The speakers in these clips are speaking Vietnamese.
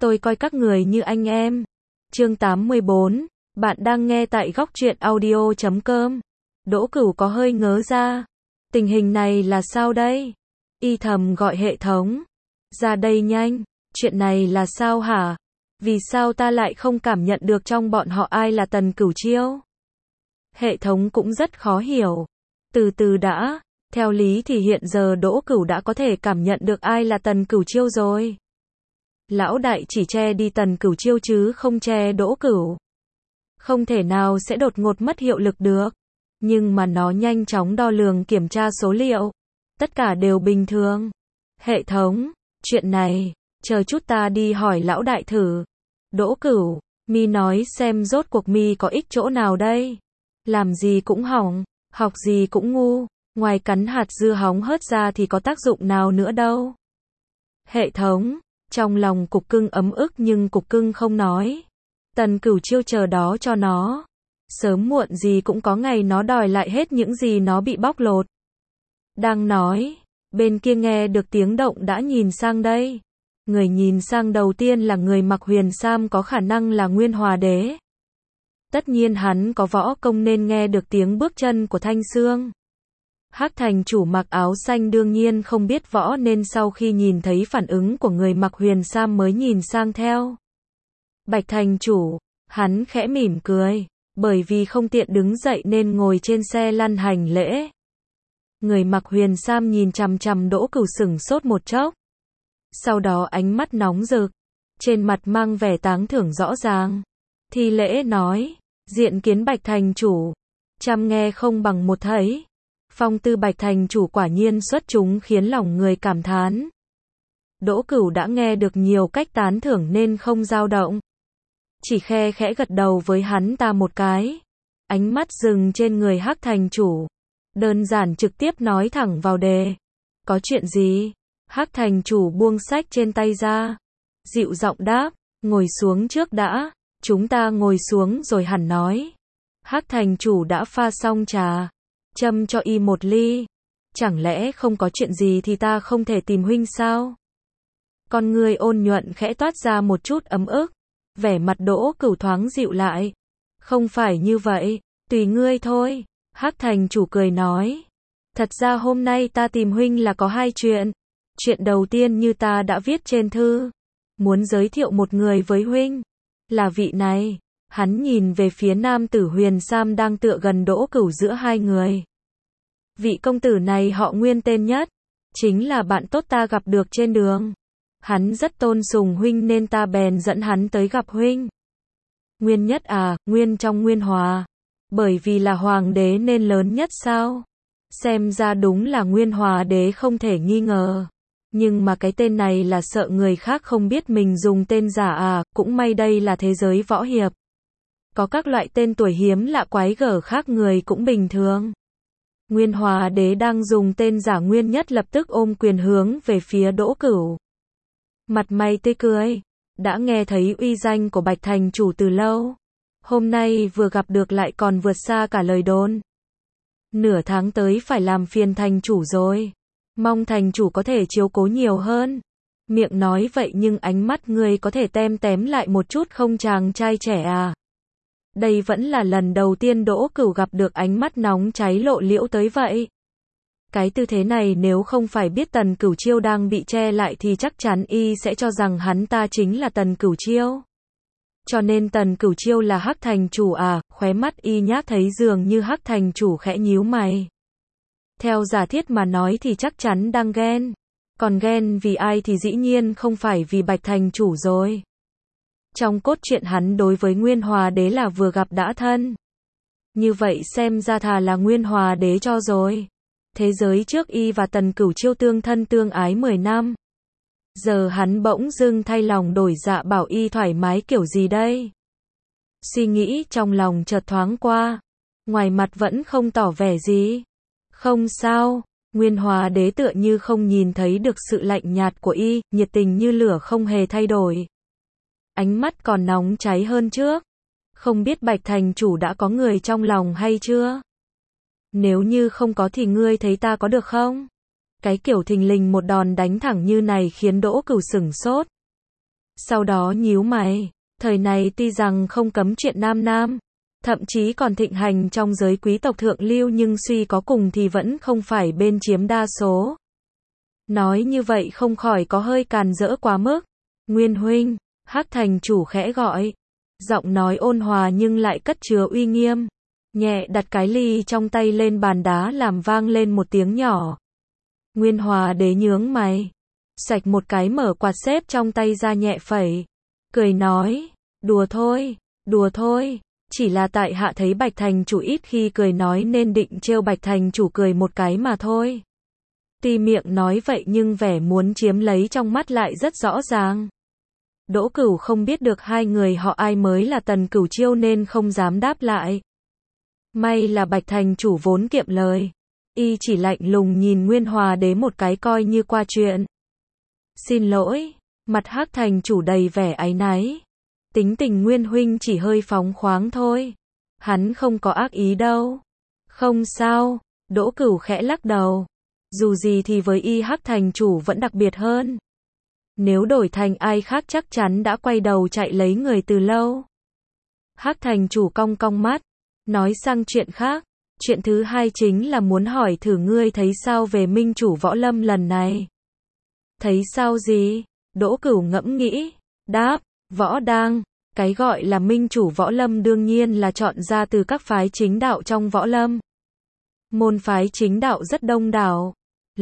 Tôi coi các người như anh em. Chương 84, bạn đang nghe tại góc truyện audio.com. Đỗ Cửu có hơi ngớ ra. Tình hình này là sao đây? Y thầm gọi hệ thống. Ra đây nhanh, chuyện này là sao hả? Vì sao ta lại không cảm nhận được trong bọn họ ai là Tần Cửu Chiêu? Hệ thống cũng rất khó hiểu. Từ từ đã, theo lý thì hiện giờ Đỗ Cửu đã có thể cảm nhận được ai là Tần Cửu Chiêu rồi. Lão đại chỉ che đi Tần Cửu Chiêu chứ không che Đỗ Cửu. Không thể nào sẽ đột ngột mất hiệu lực được. Nhưng mà nó nhanh chóng đo lường kiểm tra số liệu. Tất cả đều bình thường. Hệ thống, chuyện này, chờ chút ta đi hỏi lão đại thử. Đỗ Cửu, mi nói xem rốt cuộc mi có ích chỗ nào đây? Làm gì cũng hỏng, học gì cũng ngu, ngoài cắn hạt dưa hóng hớt ra thì có tác dụng nào nữa đâu. Hệ thống, trong lòng Cục Cưng ấm ức nhưng Cục Cưng không nói. Tần Cửu Chiêu chờ đó cho nó. Sớm muộn gì cũng có ngày nó đòi lại hết những gì nó bị bóc lột. Đang nói, bên kia nghe được tiếng động đã nhìn sang đây. Người nhìn sang đầu tiên là người mặc huyền sam có khả năng là Nguyên Hòa Đế. Tất nhiên hắn có võ công nên nghe được tiếng bước chân của Thanh Xương. Hắc thành chủ mặc áo xanh đương nhiên không biết võ nên sau khi nhìn thấy phản ứng của người mặc huyền sam mới nhìn sang theo. Bạch thành chủ, hắn khẽ mỉm cười, bởi vì không tiện đứng dậy nên ngồi trên xe lăn hành lễ. Người mặc huyền sam nhìn chằm chằm Đỗ Cửu sửng sốt một chốc. Sau đó ánh mắt nóng rực, trên mặt mang vẻ táng thưởng rõ ràng. Thi lễ nói, diện kiến Bạch thành chủ, trăm nghe không bằng một thấy. Phong tư Bạch thành chủ quả nhiên xuất chúng khiến lòng người cảm thán. Đỗ Cửu đã nghe được nhiều cách tán thưởng nên không dao động. Chỉ khe khẽ gật đầu với hắn ta một cái. Ánh mắt dừng trên người Hắc thành chủ. Đơn giản trực tiếp nói thẳng vào đề. Có chuyện gì? Hắc thành chủ buông sách trên tay ra. Dịu giọng đáp, ngồi xuống trước đã. Chúng ta ngồi xuống rồi hẳn nói. Hắc thành chủ đã pha xong trà. Châm cho y một ly. Chẳng lẽ không có chuyện gì thì ta không thể tìm huynh sao? Con người ôn nhuận khẽ toát ra một chút ấm ức. Vẻ mặt Đỗ Cửu thoáng dịu lại. Không phải như vậy, tùy ngươi thôi. Hắc thành chủ cười nói. Thật ra hôm nay ta tìm huynh là có hai chuyện. Chuyện đầu tiên như ta đã viết trên thư. Muốn giới thiệu một người với huynh. Là vị này. Hắn nhìn về phía nam tử huyền sam đang tựa gần Đỗ Cửu giữa hai người. Vị công tử này họ Nguyên tên Nhất. Chính là bạn tốt ta gặp được trên đường. Hắn rất tôn sùng huynh nên ta bèn dẫn hắn tới gặp huynh. Nguyên Nhất à, Nguyên trong Nguyên Hòa. Bởi vì là hoàng đế nên lớn nhất sao? Xem ra đúng là Nguyên Hòa Đế không thể nghi ngờ. Nhưng mà cái tên này là sợ người khác không biết mình dùng tên giả à, cũng may đây là thế giới võ hiệp. Có các loại tên tuổi hiếm lạ quái gở khác người cũng bình thường. Nguyên Hòa Đế đang dùng tên giả Nguyên Nhất lập tức ôm quyền hướng về phía Đỗ Cửu. Mặt mày tươi cười, đã nghe thấy uy danh của Bạch thành chủ từ lâu. Hôm nay vừa gặp được lại còn vượt xa cả lời đồn. Nửa tháng tới phải làm phiền thành chủ rồi. Mong thành chủ có thể chiếu cố nhiều hơn. Miệng nói vậy nhưng ánh mắt người có thể tem tém lại một chút không chàng trai trẻ à. Đây vẫn là lần đầu tiên Đỗ Cửu gặp được ánh mắt nóng cháy lộ liễu tới vậy. Cái tư thế này nếu không phải biết Tần Cửu Chiêu đang bị che lại thì chắc chắn y sẽ cho rằng hắn ta chính là Tần Cửu Chiêu. Cho nên Tần Cửu Chiêu là Hắc thành chủ à, khóe mắt y nhác thấy dường như Hắc thành chủ khẽ nhíu mày. Theo giả thiết mà nói thì chắc chắn đang ghen. Còn ghen vì ai thì dĩ nhiên không phải vì Bạch thành chủ rồi. Trong cốt truyện hắn đối với Nguyên Hòa Đế là vừa gặp đã thân. Như vậy xem ra thà là Nguyên Hòa Đế cho rồi. Thế giới trước y và Tần Cửu Chiêu tương thân tương ái 10 năm. Giờ hắn bỗng dưng thay lòng đổi dạ bảo y thoải mái kiểu gì đây? Suy nghĩ trong lòng chợt thoáng qua. Ngoài mặt vẫn không tỏ vẻ gì. Không sao, Nguyên Hòa Đế tựa như không nhìn thấy được sự lạnh nhạt của y, nhiệt tình như lửa không hề thay đổi. Ánh mắt còn nóng cháy hơn trước. Không biết Bạch thành chủ đã có người trong lòng hay chưa? Nếu như không có thì ngươi thấy ta có được không? Cái kiểu thình lình một đòn đánh thẳng như này khiến Đỗ Cửu sửng sốt. Sau đó nhíu mày, thời này tuy rằng không cấm chuyện nam nam, thậm chí còn thịnh hành trong giới quý tộc thượng lưu nhưng suy có cùng thì vẫn không phải bên chiếm đa số. Nói như vậy không khỏi có hơi càn rỡ quá mức. Nguyên huynh, Hắc thành chủ khẽ gọi. Giọng nói ôn hòa nhưng lại cất chứa uy nghiêm. Nhẹ đặt cái ly trong tay lên bàn đá làm vang lên một tiếng nhỏ. Nguyên Hòa đế nhướng mày. Sạch một cái mở quạt xếp trong tay ra nhẹ phẩy. Cười nói, đùa thôi. Chỉ là tại hạ thấy Bạch thành chủ ít khi cười nói nên định trêu Bạch thành chủ cười một cái mà thôi. Tuy miệng nói vậy nhưng vẻ muốn chiếm lấy trong mắt lại rất rõ ràng. Đỗ Cửu không biết được hai người họ ai mới là Tần Cửu Chiêu nên không dám đáp lại. May là Bạch thành chủ vốn kiệm lời. Y chỉ lạnh lùng nhìn Nguyên Hòa đế một cái coi như qua chuyện. Xin lỗi, mặt Hắc thành chủ đầy vẻ áy náy. Tính tình Nguyên huynh chỉ hơi phóng khoáng thôi. Hắn không có ác ý đâu. Không sao, Đỗ Cửu khẽ lắc đầu. Dù gì thì với y Hắc thành chủ vẫn đặc biệt hơn. Nếu đổi thành ai khác chắc chắn đã quay đầu chạy lấy người từ lâu. Hắc thành chủ cong cong mắt, nói sang chuyện khác. Chuyện thứ hai chính là muốn hỏi thử ngươi thấy sao về minh chủ võ lâm lần này. Thấy sao gì? Đỗ Cửu ngẫm nghĩ, đáp, võ đang. Cái gọi là minh chủ võ lâm đương nhiên là chọn ra từ các phái chính đạo trong võ lâm. Môn phái chính đạo rất đông đảo,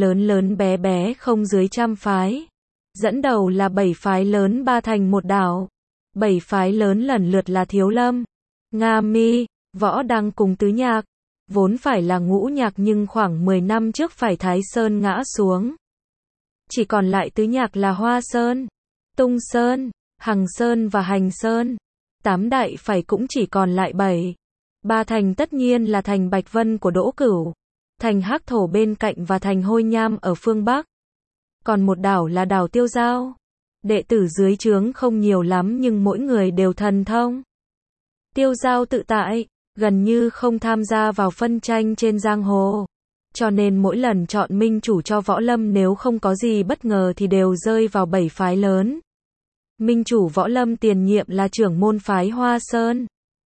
lớn bé bé không dưới 100 phái. Dẫn đầu là 7 phái lớn ba thành một đảo. 7 phái lớn lần lượt là Thiếu Lâm, Nga Mi, Võ Đăng cùng Tứ Nhạc. Vốn phải là ngũ nhạc nhưng khoảng 10 năm trước phải Thái Sơn ngã xuống. Chỉ còn lại Tứ Nhạc là Hoa Sơn, Tung Sơn, Hằng Sơn và Hành Sơn. 8 đại phải cũng chỉ còn lại 7. Ba thành tất nhiên là thành Bạch Vân của Đỗ Cửu, thành Hắc Thổ bên cạnh và thành Hôi Nham ở phương Bắc. Còn một đảo là đảo Tiêu Giao. Đệ tử dưới trướng không nhiều lắm nhưng mỗi người đều thần thông. Tiêu Giao tự tại, gần như không tham gia vào phân tranh trên giang hồ. Cho nên mỗi lần chọn minh chủ cho võ lâm nếu không có gì bất ngờ thì đều rơi vào 7 phái lớn. Minh chủ võ lâm tiền nhiệm là trưởng môn phái Hoa Sơn.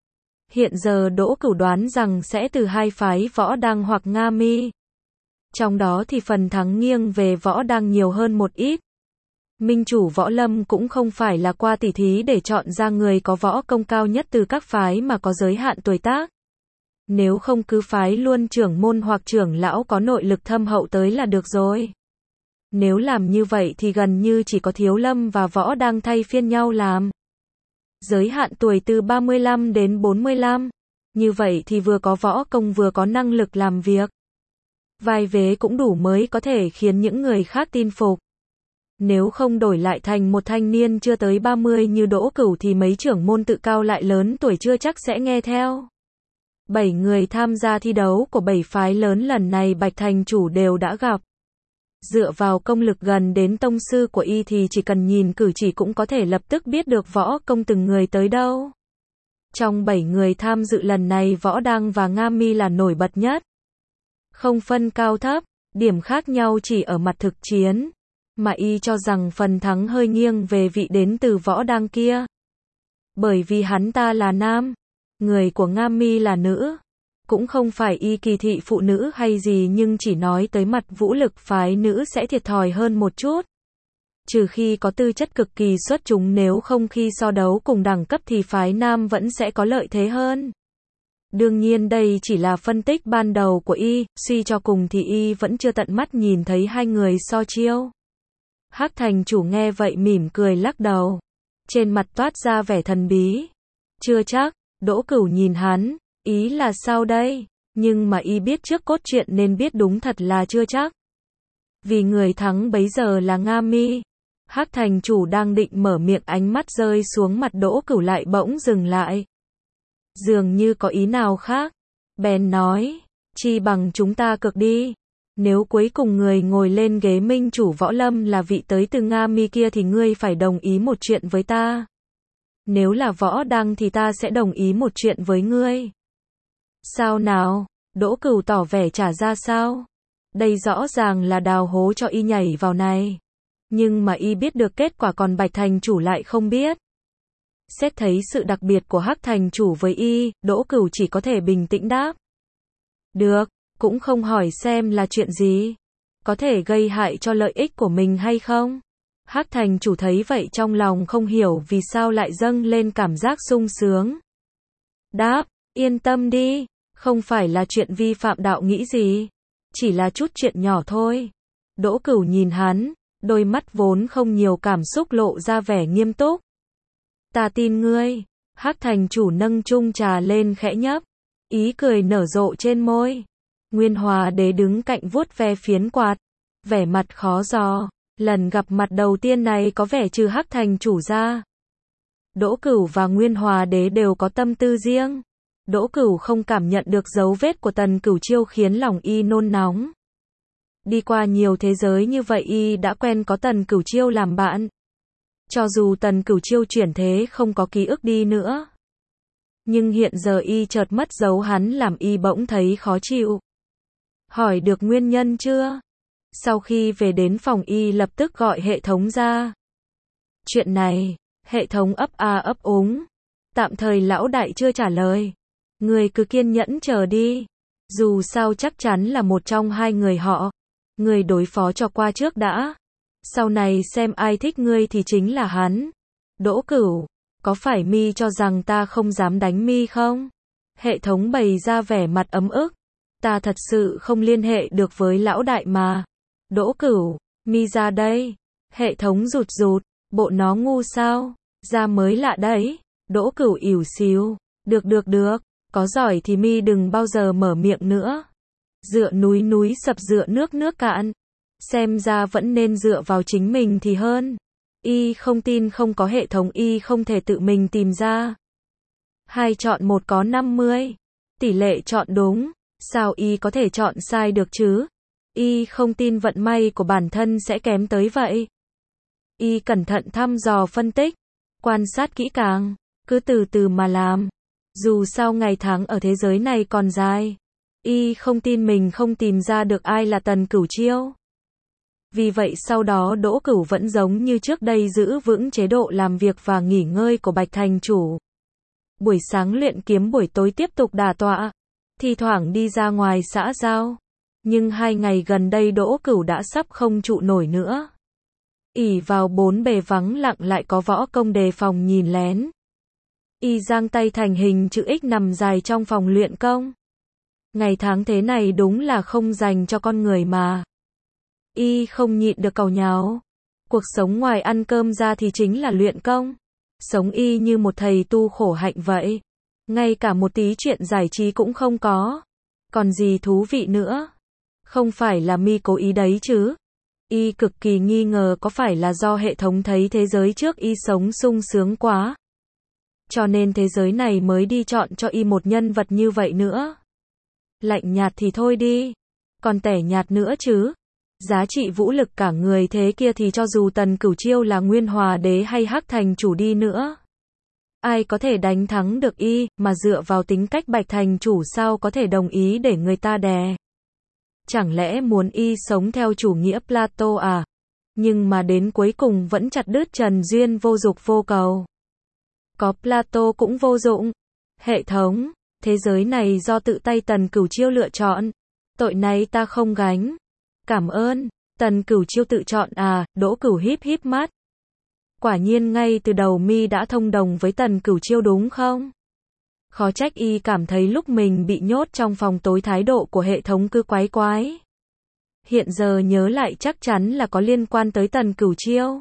Hiện giờ Đỗ Cửu đoán rằng sẽ từ hai phái Võ Đăng hoặc Nga Mi. Trong đó thì phần thắng nghiêng về Võ Đăng nhiều hơn một ít. Minh chủ võ lâm cũng không phải là qua tỉ thí để chọn ra người có võ công cao nhất từ các phái mà có giới hạn tuổi tác. Nếu không cứ phái luôn trưởng môn hoặc trưởng lão có nội lực thâm hậu tới là được rồi. Nếu làm như vậy thì gần như chỉ có Thiếu Lâm và Võ Đăng thay phiên nhau làm. Giới hạn tuổi từ 35 đến 45. Như vậy thì vừa có võ công vừa có năng lực làm việc. Vai vế cũng đủ mới có thể khiến những người khác tin phục. Nếu không đổi lại thành một thanh niên chưa tới 30 như Đỗ Cửu thì mấy trưởng môn tự cao lại lớn tuổi chưa chắc sẽ nghe theo. 7 người tham gia thi đấu của 7 phái lớn lần này Bạch thành chủ đều đã gặp. Dựa vào công lực gần đến tông sư của y thì chỉ cần nhìn cử chỉ cũng có thể lập tức biết được võ công từng người tới đâu. Trong 7 người tham dự lần này Võ Đăng và Nga Mi là nổi bật nhất. Không phân cao thấp, điểm khác nhau chỉ ở mặt thực chiến. Mà y cho rằng phần thắng hơi nghiêng về vị đến từ Võ Đăng kia. Bởi vì hắn ta là nam, người của Nga Mi là nữ. Cũng không phải y kỳ thị phụ nữ hay gì nhưng chỉ nói tới mặt vũ lực phái nữ sẽ thiệt thòi hơn một chút. Trừ khi có tư chất cực kỳ xuất chúng nếu không khi so đấu cùng đẳng cấp thì phái nam vẫn sẽ có lợi thế hơn. Đương nhiên đây chỉ là phân tích ban đầu của y, suy cho cùng thì y vẫn chưa tận mắt nhìn thấy hai người so chiêu. Hắc thành chủ nghe vậy mỉm cười lắc đầu. Trên mặt toát ra vẻ thần bí. Chưa chắc, Đỗ Cửu nhìn hắn, ý là sao đây? Nhưng mà y biết trước cốt truyện nên biết đúng thật là chưa chắc. Vì người thắng bấy giờ là Nga Mi. Hắc thành chủ đang định mở miệng ánh mắt rơi xuống mặt Đỗ Cửu lại bỗng dừng lại. Dường như có ý nào khác. Bèn nói, chi bằng chúng ta cược đi. Nếu cuối cùng người ngồi lên ghế minh chủ võ lâm là vị tới từ Nga Mi kia thì ngươi phải đồng ý một chuyện với ta. Nếu là Võ Đăng thì ta sẽ đồng ý một chuyện với ngươi. Sao nào? Đỗ Cửu tỏ vẻ trả ra sao? Đây rõ ràng là đào hố cho y nhảy vào này. Nhưng mà y biết được kết quả còn Bạch thành chủ lại không biết. Xét thấy sự đặc biệt của Hắc thành chủ với y, Đỗ Cửu chỉ có thể bình tĩnh đáp. Được, cũng không hỏi xem là chuyện gì. Có thể gây hại cho lợi ích của mình hay không? Hắc thành chủ thấy vậy trong lòng không hiểu vì sao lại dâng lên cảm giác sung sướng. Đáp, yên tâm đi, không phải là chuyện vi phạm đạo nghĩa gì. Chỉ là chút chuyện nhỏ thôi. Đỗ Cửu nhìn hắn, đôi mắt vốn không nhiều cảm xúc lộ ra vẻ nghiêm túc. Ta tin ngươi. Hắc thành chủ nâng chung trà lên khẽ nhấp. Ý cười nở rộ trên môi. Nguyên Hòa Đế đứng cạnh vuốt ve phiến quạt. Vẻ mặt khó dò. Lần gặp mặt đầu tiên này có vẻ trừ Hắc thành chủ ra. Đỗ Cửu và Nguyên Hòa Đế đều có tâm tư riêng. Đỗ Cửu không cảm nhận được dấu vết của Tần Cửu Chiêu khiến lòng y nôn nóng. Đi qua nhiều thế giới như vậy y đã quen có Tần Cửu Chiêu làm bạn. Cho dù Tần Cửu Chiêu chuyển thế không có ký ức đi nữa. Nhưng hiện giờ y chợt mất dấu hắn làm y bỗng thấy khó chịu. Hỏi được nguyên nhân chưa? Sau khi về đến phòng y lập tức gọi hệ thống ra. Chuyện này, hệ thống ấp a ấp úng. Tạm thời lão đại chưa trả lời. Người cứ kiên nhẫn chờ đi. Dù sao chắc chắn là một trong hai người họ. Người đối phó cho qua trước đã. Sau này xem ai thích ngươi thì chính là hắn. Đỗ Cửu, có phải mi cho rằng ta không dám đánh mi không? Hệ thống bày ra vẻ mặt ấm ức. Ta thật sự không liên hệ được với lão đại mà. Đỗ Cửu, mi ra đây. Hệ thống rụt rụt, bộ nó ngu sao? Ra mới lạ đấy. Đỗ Cửu ỉu xìu. Được. Có giỏi thì mi đừng bao giờ mở miệng nữa. Dựa núi sập dựa nước cạn. Xem ra vẫn nên dựa vào chính mình thì hơn. Y không tin không có hệ thống y không thể tự mình tìm ra. 2 chọn 1 có 50. Tỷ lệ chọn đúng. Sao y có thể chọn sai được chứ? Y không tin vận may của bản thân sẽ kém tới vậy. Y cẩn thận thăm dò phân tích. Quan sát kỹ càng. Cứ từ từ mà làm. Dù sao ngày tháng ở thế giới này còn dài. Y không tin mình không tìm ra được ai là Tần Cửu Chiêu. Vì vậy sau đó Đỗ Cửu vẫn giống như trước đây giữ vững chế độ làm việc và nghỉ ngơi của Bạch thành chủ. Buổi sáng luyện kiếm buổi tối tiếp tục đả tọa. Thi thoảng đi ra ngoài xã giao. Nhưng 2 ngày gần đây Đỗ Cửu đã sắp không trụ nổi nữa. Ỷ vào 4 bề vắng lặng lại có võ công đề phòng nhìn lén. Y giang tay thành hình chữ X nằm dài trong phòng luyện công. Ngày tháng thế này đúng là không dành cho con người mà. Y không nhịn được càu nhàu. Cuộc sống ngoài ăn cơm ra thì chính là luyện công. Sống y như một thầy tu khổ hạnh vậy. Ngay cả một tí chuyện giải trí cũng không có. Còn gì thú vị nữa? Không phải là mi cố ý đấy chứ? Y cực kỳ nghi ngờ có phải là do hệ thống thấy thế giới trước y sống sung sướng quá. Cho nên thế giới này mới đi chọn cho y một nhân vật như vậy nữa. Lạnh nhạt thì thôi đi. Còn tẻ nhạt nữa chứ. Giá trị vũ lực cả người thế kia thì cho dù Tần Cửu Chiêu là Nguyên Hòa Đế hay Hắc thành chủ đi nữa. Ai có thể đánh thắng được y, mà dựa vào tính cách Bạch thành chủ sao có thể đồng ý để người ta đè. Chẳng lẽ muốn y sống theo chủ nghĩa Plato à? Nhưng mà đến cuối cùng vẫn chặt đứt trần duyên vô dục vô cầu. Có Plato cũng vô dụng. Hệ thống, thế giới này do tự tay Tần Cửu Chiêu lựa chọn. Tội này ta không gánh. Cảm ơn. Tần Cửu Chiêu tự chọn à? Đỗ Cửu híp híp mắt. Quả nhiên ngay từ đầu mi đã thông đồng với Tần Cửu Chiêu đúng không? Khó trách y cảm thấy lúc mình bị nhốt trong phòng tối thái độ của hệ thống cứ quái quái. Hiện giờ nhớ lại chắc chắn là có liên quan tới Tần Cửu Chiêu.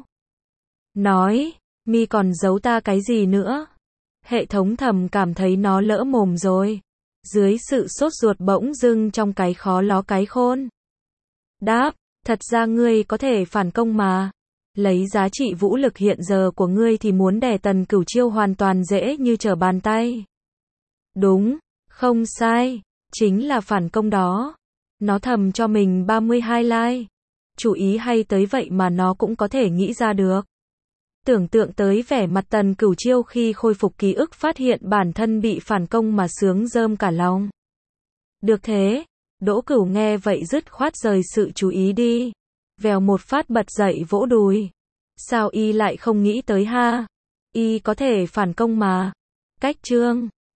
Nói, mi còn giấu ta cái gì nữa? Hệ thống thầm cảm thấy nó lỡ mồm rồi. Dưới sự sốt ruột bỗng dưng trong cái khó ló cái khôn. Đáp, thật ra ngươi có thể phản công mà. Lấy giá trị vũ lực hiện giờ của ngươi thì muốn đè Tần Cửu Chiêu hoàn toàn dễ như trở bàn tay. Đúng, không sai, chính là phản công đó. Nó thầm cho mình 32 like. Chủ ý hay tới vậy mà nó cũng có thể nghĩ ra được. Tưởng tượng tới vẻ mặt Tần Cửu Chiêu khi khôi phục ký ức phát hiện bản thân bị phản công mà sướng rơm cả lòng. Được thế, Đỗ Cửu nghe vậy dứt khoát rời sự chú ý đi. Vèo một phát bật dậy vỗ đùi. Sao y lại không nghĩ tới ha? Y có thể phản công mà. Cách chương